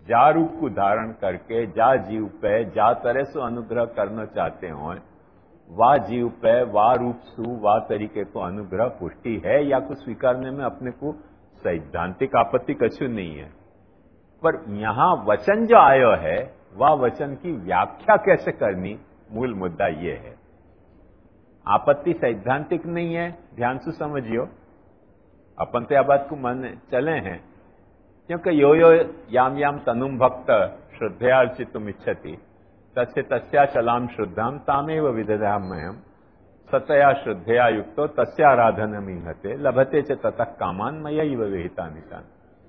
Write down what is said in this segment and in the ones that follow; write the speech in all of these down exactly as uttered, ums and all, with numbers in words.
जा रूप को धारण करके जा जीव पे जा तरह से अनुग्रह करना चाहते हो, वा जीव पे वा रूप सु वा तरीके को अनुग्रह पुष्टि है या कुछ स्वीकारने में अपने को सैद्धांतिक आपत्ति कछु नहीं है। पर यहां वचन जो आयो है वह वचन की व्याख्या कैसे करनी, मूल मुद्दा ये है। आपत्ति सैद्धांतिक नहीं है, ध्यान से समझियो। अपन तो यह बात को मन चले हैं, क्योंकि यो यो याम याम तनुम भक्त श्रद्धयार्चितुम इच्छति तस्य तस्या चलाम शुद्धाम तामेव विदधाम्यहम् सतया श्रद्धया युक्तो तस्याराधनमीहते लभते च ततः कामान मयैव विहितानि तानि।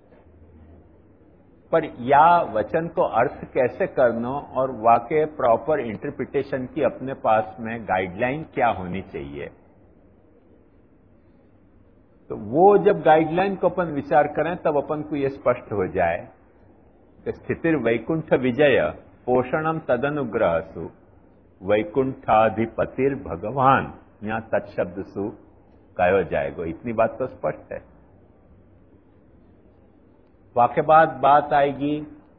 पर या वचन को अर्थ कैसे करना और वाक्य प्रॉपर इंटरप्रिटेशन की अपने पास में गाइडलाइन क्या होनी चाहिए, तो वो जब गाइडलाइन को अपन विचार करें तब अपन को यह स्पष्ट हो जाए कि स्थितिर वैकुंठ विजय पोषणम तदनुग्रहसु वैकुंठाधिपतिर भगवान, यहां तत्शब्द सु कहो जाएगा। इतनी बात तो स्पष्ट है। वाक्य बाद बात आएगी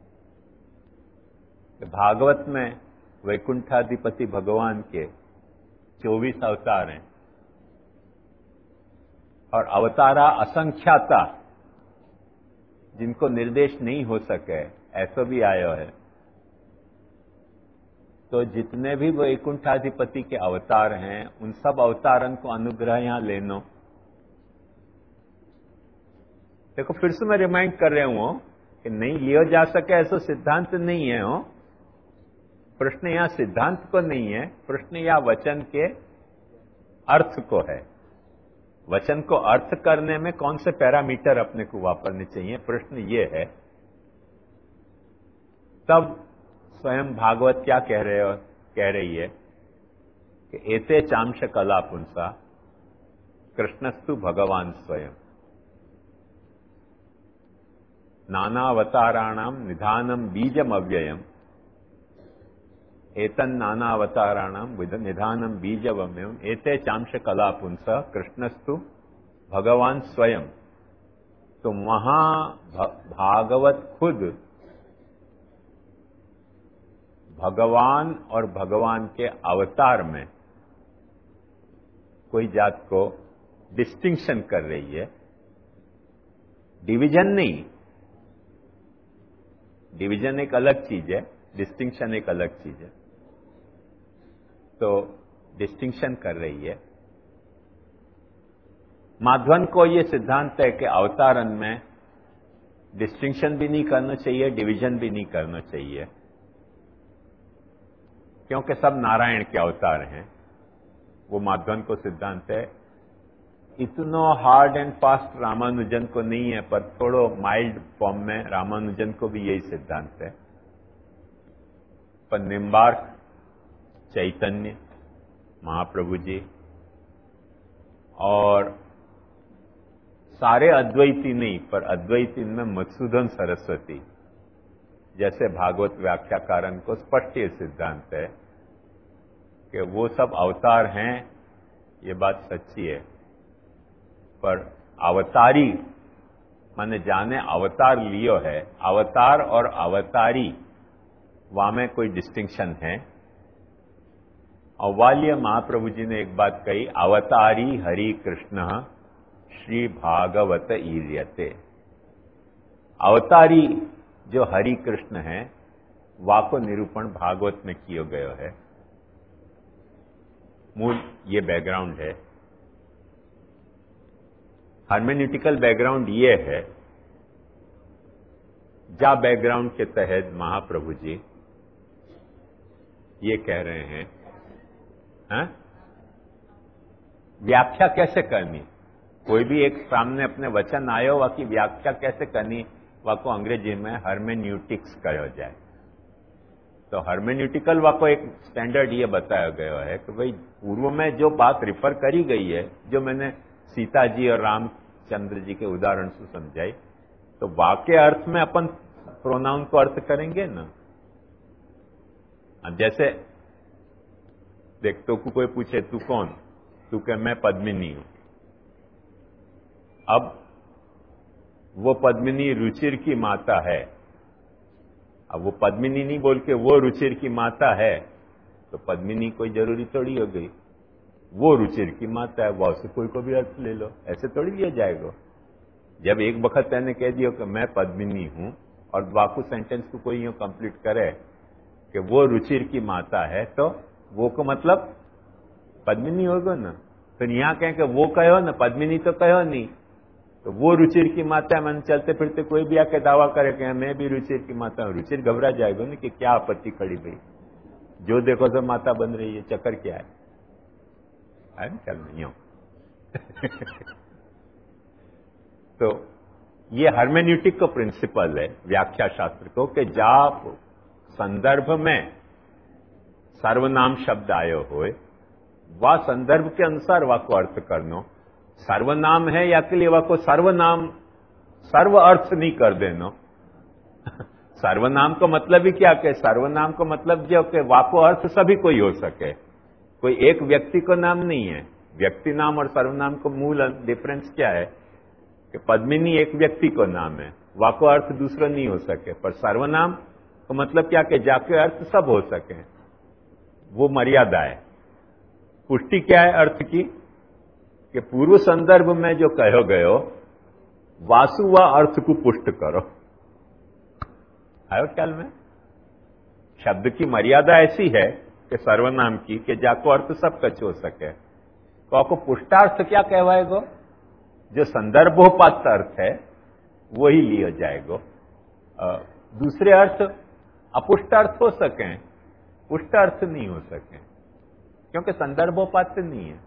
कि भागवत में वैकुंठाधिपति भगवान के चौबीस अवतार हैं और अवतारा असंख्याता, जिनको निर्देश नहीं हो सके, ऐसा भी आयो है। तो जितने भी वैकुंठाधिपति के अवतार हैं उन सब अवतारन को अनुग्रह यहां लेनो। देखो फिर से मैं रिमाइंड कर रहा हूं कि नहीं लियो जा सके ऐसा सिद्धांत नहीं है। हो प्रश्न यहां सिद्धांत को नहीं है, प्रश्न यहां वचन के अर्थ को है। वचन को अर्थ करने में कौन से पैरामीटर अपने को वापरने चाहिए, प्रश्न ये है। तब स्वयं भागवत क्या कह रहे हो, कह रही है कि एते चांश कला पुंसा कृष्णस्तु भगवान स्वयं नानावताराणाम निधानम बीजम अव्ययम एतन नानावताराणाम निधानम बीजमव्ययम एते चांश कला पुंस कृष्णस्तु भगवान स्वयं। तो वहां भागवत खुद भगवान और भगवान के अवतार में कोई जात को डिस्टिंक्शन कर रही है, डिवीजन नहीं। डिवीजन एक अलग चीज है, डिस्टिंक्शन एक अलग चीज है। तो डिस्टिंक्शन कर रही है। माधवन को यह सिद्धांत है कि अवतारण में डिस्टिंक्शन भी नहीं करना चाहिए, डिवीजन भी नहीं करना चाहिए, क्योंकि सब नारायण के अवतार हैं। वो माधवन को सिद्धांत है। इतना हार्ड एंड फास्ट रामानुजन को नहीं है, पर थोड़ो माइल्ड फॉर्म में रामानुजन को भी यही सिद्धांत है। पर निम्बार्क चैतन्य महाप्रभु जी और सारे अद्वैती नहीं, पर अद्वैती में मधुसूदन सरस्वती जैसे भागवत व्याख्याकारन को स्पष्ट ये सिद्धांत है कि वो सब अवतार हैं। ये बात सच्ची है, पर अवतारी माने जाने अवतार लियो है, अवतार और अवतारी वहां में कोई डिस्टिंक्शन है। और वाल्य महाप्रभु जी ने एक बात कही, अवतारी हरि कृष्ण श्री भागवत ईर्यते। अवतारी जो हरि कृष्ण है वाको निरूपण भागवत में किया गया है। मूल ये बैकग्राउंड है। हर्मेन्यूटिकल बैकग्राउंड ये है, जा बैकग्राउंड के तहत महाप्रभु जी ये कह रहे हैं, हैं? व्याख्या कैसे करनी। कोई भी एक सामने अपने वचन आयो वा की व्याख्या कैसे करनी, वा को अंग्रेजी में हर्मेन्यूटिक्स कहा जाए। तो हर्मेन्यूटिकल वा को एक स्टैंडर्ड ये बताया गया है कि भाई पूर्व में जो बात रिफर करी गई है, जो मैंने सीता जी और रामचंद्र जी के उदाहरण से समझाई, तो वाक्य अर्थ में अपन प्रोनाउन को अर्थ करेंगे ना। जैसे देख, तो कोई पूछे तू कौन, तू कह मैं पद्मिनी हूं। अब वो पद्मिनी रुचिर की माता है, अब वो पद्मिनी नहीं बोल के वो रुचिर की माता है, तो पद्मिनी कोई जरूरी थोड़ी हो गई। वो रुचिर की माता है, वो से कोई को भी अर्थ ले लो, ऐसे थोड़ी लिया जाएगा। जब एक वक्त मैंने कह दिया कि मैं पद्मिनी हूं और वाकु सेंटेंस को कोई यूं कंप्लीट करे कि वो रुचिर की माता है, तो वो को मतलब पद्मिनी होगा ना। फिर यहां कहें कि वो कहो ना, पद्मिनी तो कहो नहीं, तो वो रुचिर की माता है। मैंने चलते फिरते कोई भी आके दावा करे कि मैं भी रुचिर की माता हूं, रुचिर घबरा जाएगा ना कि क्या आपत्ति खड़ी भाई, जो देखो सब माता बन रही है, चक्कर क्या है? है ना, चल नहीं हो। तो ये हर्मेन्यूटिक का प्रिंसिपल है व्याख्या शास्त्र को कि जाप संदर्भ में सर्वनाम शब्द आयो होए, वह संदर्भ के अनुसार वा को अर्थ करनो। सर्वनाम है या के लिए वा को सर्वनाम सर्व अर्थ नहीं कर देनो। सर्वनाम को मतलब ही क्या कि सर्वनाम को मतलब जो कि वा को अर्थ सभी कोई हो सके, कोई एक व्यक्ति को नाम नहीं है। व्यक्ति नाम और सर्वनाम को मूल डिफरेंस क्या है कि पद्मिनी एक व्यक्ति को नाम है, वा को अर्थ दूसरा नहीं हो सके, पर सर्वनाम को मतलब क्या कि जाके अर्थ सब हो सके, वो मर्यादा है। पुष्टि क्या है अर्थ की कि पूर्व संदर्भ में जो कहो गयो वासु व अर्थ को पुष्ट करो। आयो ख्याल में? शब्द की मर्यादा ऐसी है कि सर्वनाम की कि जाको अर्थ सब कच हो सके। तो आपको पुष्टार्थ क्या कहवाएगो? जो संदर्भोपात अर्थ है वही लिया जाएगा। दूसरे अर्थ अपुष्टार्थ हो सके, पुष्टार्थ नहीं हो सके, क्योंकि संदर्भोपात नहीं है।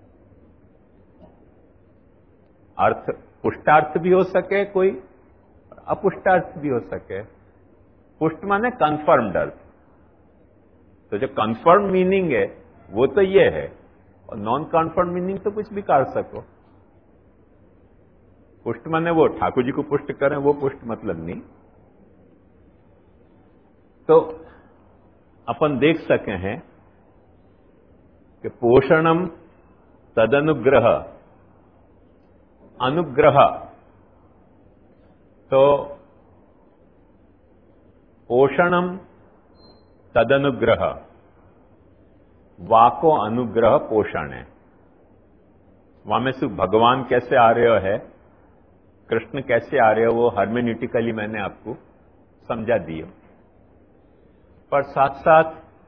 अर्थ पुष्टार्थ भी हो सके कोई, अपुष्टार्थ भी हो सके। पुष्ट माने कंफर्म्ड अर्थ, तो जो कंफर्म मीनिंग है वो तो ये है, और नॉन कंफर्म मीनिंग तो कुछ भी कर सको। पुष्ट माने वो ठाकुर जी को पुष्ट करें, वो पुष्ट मतलब नहीं। तो अपन देख सके हैं कि पोषणम तदनुग्रह, अनुग्रह, तो पोषणम तदनुग्रह, वाको अनुग्रह पोषण है। वहां में सिर्फ भगवान कैसे आ रहे हो है, कृष्ण कैसे आ रहे हो, वो हर्मेन्यूटिकली मैंने आपको समझा दिया। पर साथ साथ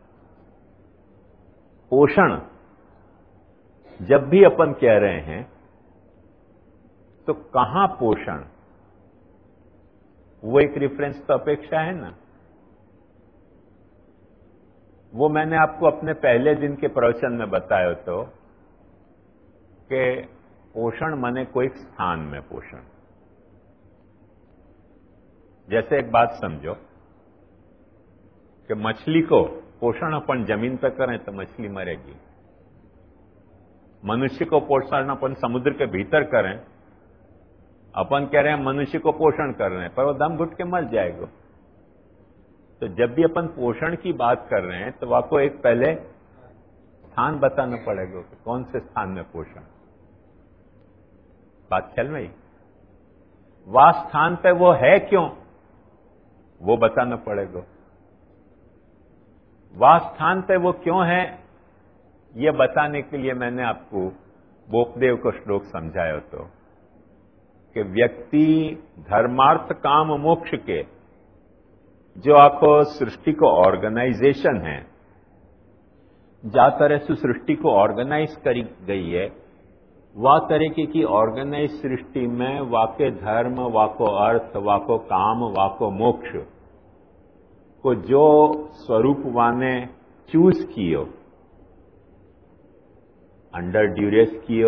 पोषण जब भी अपन कह रहे हैं तो कहां पोषण, वो एक रेफरेंस तो अपेक्षा है ना। वो मैंने आपको अपने पहले दिन के प्रवचन में बताया तो कि पोषण माने कोई स्थान में पोषण। जैसे एक बात समझो कि मछली को पोषण अपन जमीन पर करें तो मछली मरेगी, मनुष्य को पोषण अपन समुद्र के भीतर करें, अपन कह रहे हैं मनुष्य को पोषण कर रहे हैं, पर वो दम घुट के मर जाएगा। तो जब भी अपन पोषण की बात कर रहे हैं तो आपको एक पहले स्थान बताना पड़ेगा कि कौन से स्थान में पोषण। बात चल रही? वह स्थान पे वो है क्यों, वो बताना पड़ेगा। वह स्थान पे वो क्यों है, ये बताने के लिए मैंने आपको बोपदेव को श्लोक समझाया तो कि व्यक्ति धर्मार्थ काम मोक्ष के जो आपको सृष्टि को ऑर्गेनाइजेशन है, जा तरह से सृष्टि को ऑर्गेनाइज करी गई है, वह तरीके की ऑर्गेनाइज सृष्टि में वाके धर्म, वाको अर्थ, वाको काम, वाको मोक्ष को जो स्वरूप वाने चूज कियो, अंडर ड्यूरेस कियो,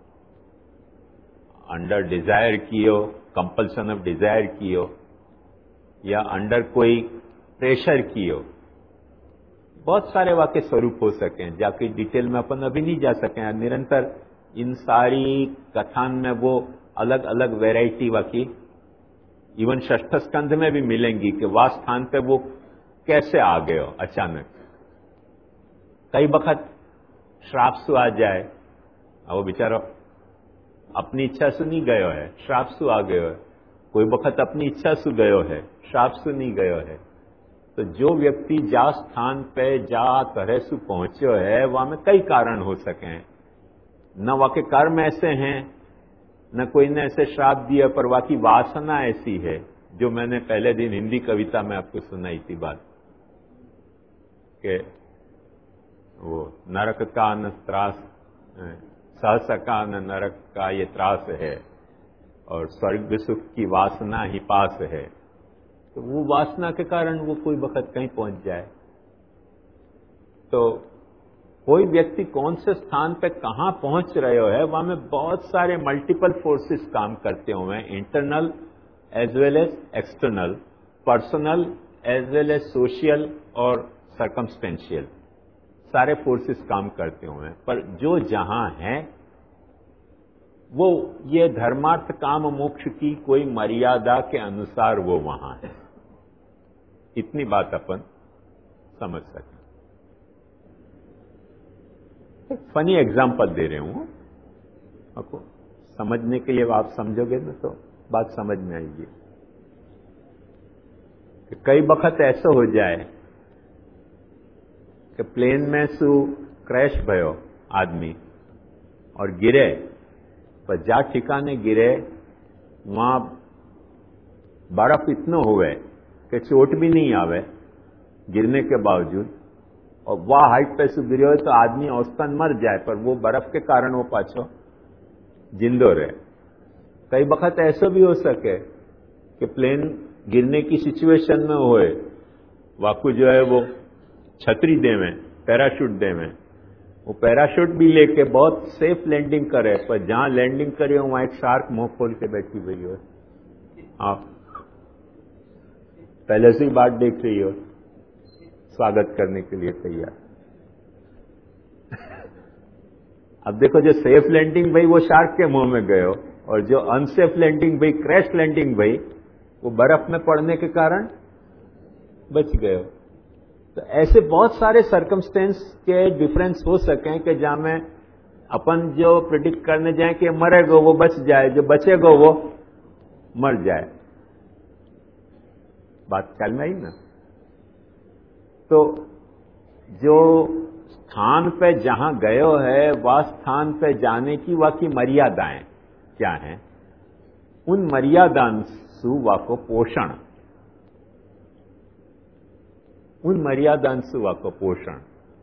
अंडर डिजायर कियो, कंपल्सन ऑफ डिजायर कियो, या अंडर कोई प्रेशर कियो, बहुत सारे वाक्य स्वरूप हो सके, जाके डिटेल में अपन अभी नहीं जा सके। निरंतर इन सारी कथान में वो अलग अलग वैरायटी वाकी इवन षष्ठ स्कंध में भी मिलेंगी कि वह स्थान पे वो कैसे आ गए हो अचानक। कई वक्त श्राप सु आ जाए, वो बेचारा अपनी इच्छा से नहीं गयो है, श्राप सु आ गयो है। कोई वक्त अपनी इच्छा से गयो है, श्राप से नहीं गयो है। तो जो व्यक्ति जा स्थान पे जा तरह से पहुंचो है वहां में कई कारण हो सके हैं। न वहां के कर्म ऐसे हैं, न कोई ने ऐसे श्राप दिया, पर वहां की वासना ऐसी है, जो मैंने पहले दिन हिंदी कविता में आपको सुनाई थी बात कि वो नरक का न त्रास, सहसा का न नरक का ये त्रास है और स्वर्ग सुख की वासना ही पास है। तो वो वासना के कारण वो कोई वक्त कहीं पहुंच जाए। तो कोई व्यक्ति कौन से स्थान पे कहां पहुंच रहे हो है, वहां में बहुत सारे मल्टीपल फोर्सेस काम करते हुए हैं, internal as well as external, personal as well as social और सर्कमस्टेंशियल, सारे फोर्सेस काम करते हुए हैं। पर जो जहां है वो ये धर्मार्थ काम मोक्ष की कोई मर्यादा के अनुसार वो वहां है। इतनी बात अपन समझ सकें। एक फनी एग्जांपल दे रहे हूं आपको, समझने के लिए आप समझोगे ना तो बात समझ में आएगी। कि कई वक्त ऐसा हो जाए कि प्लेन में सु क्रैश भयो आदमी और गिरे, पर जा ठिकाने गिरे वहां बर्फ इतना हुए कि चोट भी नहीं आवे गिरने के बावजूद, और वह हाइट पे से गिरे हो तो आदमी औसतन मर जाए, पर वो बर्फ के कारण वो पाछो जिंदो रहे। कई वक्त ऐसा भी हो सके कि प्लेन गिरने की सिचुएशन में होए, वाकू जो है वो छतरी देवे, पैराशूट देवे, वो पैराशूट भी लेके बहुत सेफ लैंडिंग करे, पर जहां लैंडिंग करे वहां एक शार्क मुंह खोल के बैठी हुई हो। आप पहले से ही बात देख रही हो, स्वागत करने के लिए तैयार। अब देखो, जो सेफ लैंडिंग भाई वो शार्क के मुंह में गए हो, और जो अनसेफ लैंडिंग भाई, क्रैश लैंडिंग भाई, वो बर्फ में पड़ने के कारण बच गए हो। तो ऐसे बहुत सारे सर्कमस्टेंस के डिफरेंस हो सके कि जहां में अपन जो प्रिडिक्ट करने जाए कि मरेगा वो बच जाए, जो बचेगा वो मर जाए। बात ख्याल में आई ना? तो जो स्थान पे जहां गयो है, वह स्थान पे जाने की वह की मर्यादाएं क्या हैं, उन मर्यादांशु वा को पोषण, उन मर्यादांशु वा को पोषण।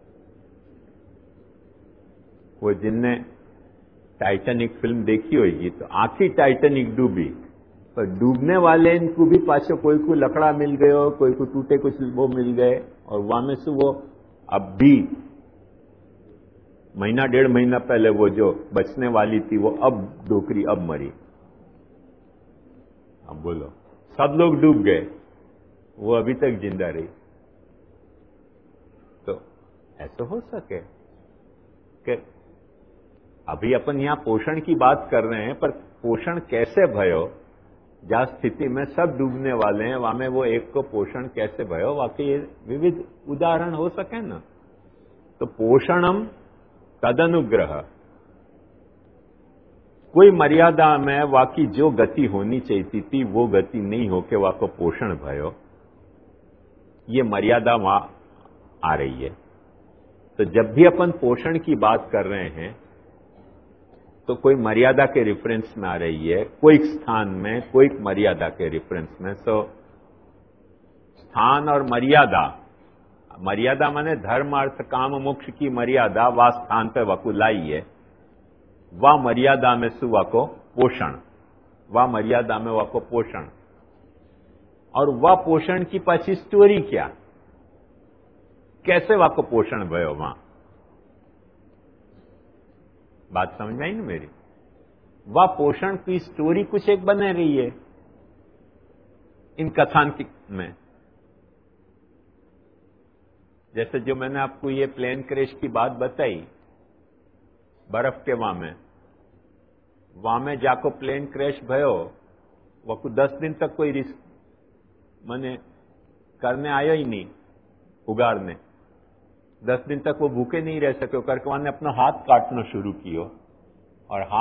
वो जिनने टाइटैनिक फिल्म देखी होगी तो आखिर टाइटैनिक डूबी, पर डूबने वाले इनको भी पाछो कोई को लकड़ा मिल गयो, कोई को टूटे कुछ वो मिल गए, और वहां में से वो अब भी महीना डेढ़ महीना पहले वो जो बचने वाली थी वो अब डोकरी अब मरी। अब बोलो, सब लोग डूब गए, वो अभी तक जिंदा रही। तो ऐसा हो सके कि अभी अपन यहां पोषण की बात कर रहे हैं, पर पोषण कैसे भयो, जहां स्थिति में सब डूबने वाले हैं वहां में वो एक को पोषण कैसे भयो, वाकई विविध उदाहरण हो सके ना। तो पोषणम तदनुग्रह, कोई मर्यादा में वाकई जो गति होनी चाहिए थी वो गति नहीं होके वाको पोषण भयो, ये मर्यादा वहां आ रही है। तो जब भी अपन पोषण की बात कर रहे हैं तो कोई मर्यादा के रेफरेंस में आ रही है, कोई स्थान में कोई मर्यादा के रेफरेंस में। सो स्थान और मर्यादा, मर्यादा माने धर्म अर्थ काम मोक्ष की मर्यादा वह स्थान पे वकु लाई है, वह मर्यादा में सु वको पोषण, वह मर्यादा में वको पोषण। और वह पोषण की पाछी स्टोरी क्या, कैसे वको पोषण भयो वहां, बात समझ में आई ना मेरी? वह पोषण की स्टोरी कुछ एक बने रही है इन कथानक में। जैसे जो मैंने आपको ये प्लेन क्रैश की बात बताई, बर्फ के वहां में वहां में जाको प्लेन क्रैश भयो, वो कुछ दस दिन तक कोई रिस्क मैंने करने आया ही नहीं, उगाड़ने। दस दिन तक वो भूखे नहीं रह सके, करके वहां ने अपना हाथ काटना शुरू किया, और हाथ